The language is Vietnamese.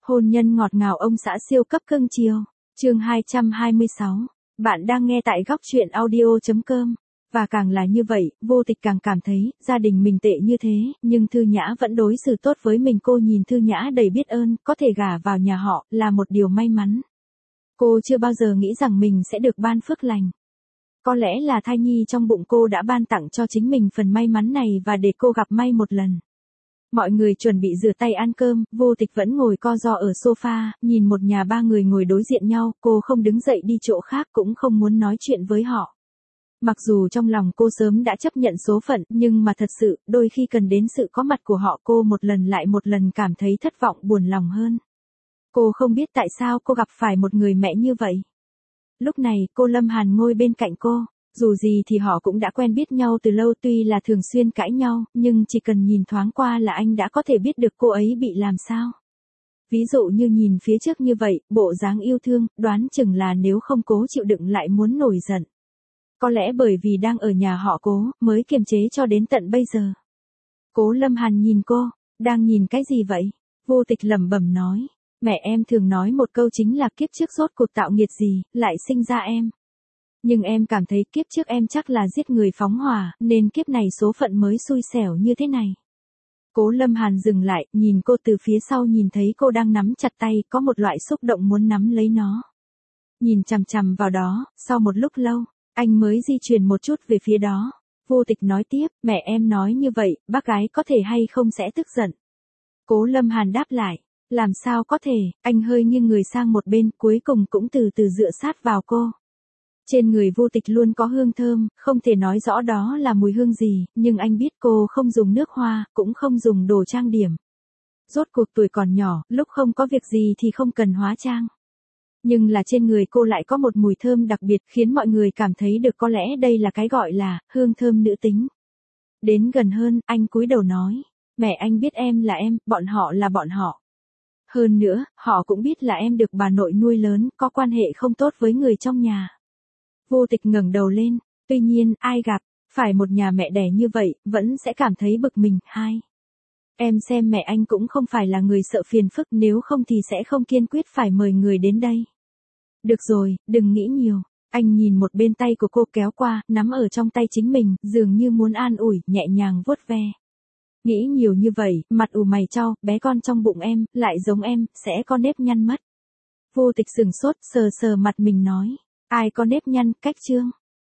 Hôn nhân ngọt ngào ông xã siêu cấp cưng chiều. Chương 226. Bạn đang nghe tại góc truyện audio.com. Và càng là như vậy, Vô Tịch càng cảm thấy, gia đình mình tệ như thế, nhưng Thư Nhã vẫn đối xử tốt với mình. Cô nhìn Thư Nhã đầy biết ơn, có thể gả vào nhà họ, là một điều may mắn. Cô chưa bao giờ nghĩ rằng mình sẽ được ban phước lành. Có lẽ là thai nhi trong bụng cô đã ban tặng cho chính mình phần may mắn này và để cô gặp may một lần. Mọi người chuẩn bị rửa tay ăn cơm, Vô Tịch vẫn ngồi co ro ở sofa, nhìn một nhà ba người ngồi đối diện nhau, cô không đứng dậy đi chỗ khác cũng không muốn nói chuyện với họ. Mặc dù trong lòng cô sớm đã chấp nhận số phận, nhưng mà thật sự, đôi khi cần đến sự có mặt của họ cô một lần lại một lần cảm thấy thất vọng buồn lòng hơn. Cô không biết tại sao cô gặp phải một người mẹ như vậy. Lúc này, cô Lâm Hàn ngồi bên cạnh cô. Dù gì thì họ cũng đã quen biết nhau từ lâu, tuy là thường xuyên cãi nhau, nhưng chỉ cần nhìn thoáng qua là anh đã có thể biết được cô ấy bị làm sao. Ví dụ như nhìn phía trước như vậy, bộ dáng yêu thương, đoán chừng là nếu không cố chịu đựng lại muốn nổi giận. Có lẽ bởi vì đang ở nhà họ Cố, mới kiềm chế cho đến tận bây giờ. Cố Lâm Hàn nhìn cô, đang nhìn cái gì vậy? Vô Tịch lẩm bẩm nói, mẹ em thường nói một câu chính là kiếp trước rốt cuộc tạo nghiệt gì, lại sinh ra em. Nhưng em cảm thấy kiếp trước em chắc là giết người phóng hỏa, nên kiếp này số phận mới xui xẻo như thế này. Cố Lâm Hàn dừng lại, nhìn cô từ phía sau, nhìn thấy cô đang nắm chặt tay, có một loại xúc động muốn nắm lấy nó. Nhìn chằm chằm vào đó, sau một lúc lâu, anh mới di chuyển một chút về phía đó. Vô Tịch nói tiếp, mẹ em nói như vậy, bác gái có thể hay không sẽ tức giận. Cố Lâm Hàn đáp lại, làm sao có thể, anh hơi nghiêng người sang một bên, cuối cùng cũng từ từ dựa sát vào cô. Trên người Vô Tịch luôn có hương thơm, không thể nói rõ đó là mùi hương gì, nhưng anh biết cô không dùng nước hoa, cũng không dùng đồ trang điểm. Rốt cuộc tuổi còn nhỏ, lúc không có việc gì thì không cần hóa trang. Nhưng là trên người cô lại có một mùi thơm đặc biệt khiến mọi người cảm thấy được, có lẽ đây là cái gọi là hương thơm nữ tính. Đến gần hơn, anh cúi đầu nói, mẹ anh biết em là em, bọn họ là bọn họ. Hơn nữa, họ cũng biết là em được bà nội nuôi lớn, có quan hệ không tốt với người trong nhà. Vô Tịch ngẩng đầu lên, tuy nhiên, ai gặp phải một nhà mẹ đẻ như vậy, vẫn sẽ cảm thấy bực mình. Em xem mẹ anh cũng không phải là người sợ phiền phức, nếu không thì sẽ không kiên quyết phải mời người đến đây. Được rồi, đừng nghĩ nhiều. Anh nhìn một bên tay của cô kéo qua, nắm ở trong tay chính mình, dường như muốn an ủi, nhẹ nhàng vuốt ve. Nghĩ nhiều như vậy, mặt ủ mày chau, bé con trong bụng em, lại giống em, sẽ có nếp nhăn mất. Vô Tịch sừng sốt, sờ sờ mặt mình nói, ai có nếp nhăn, cách trương.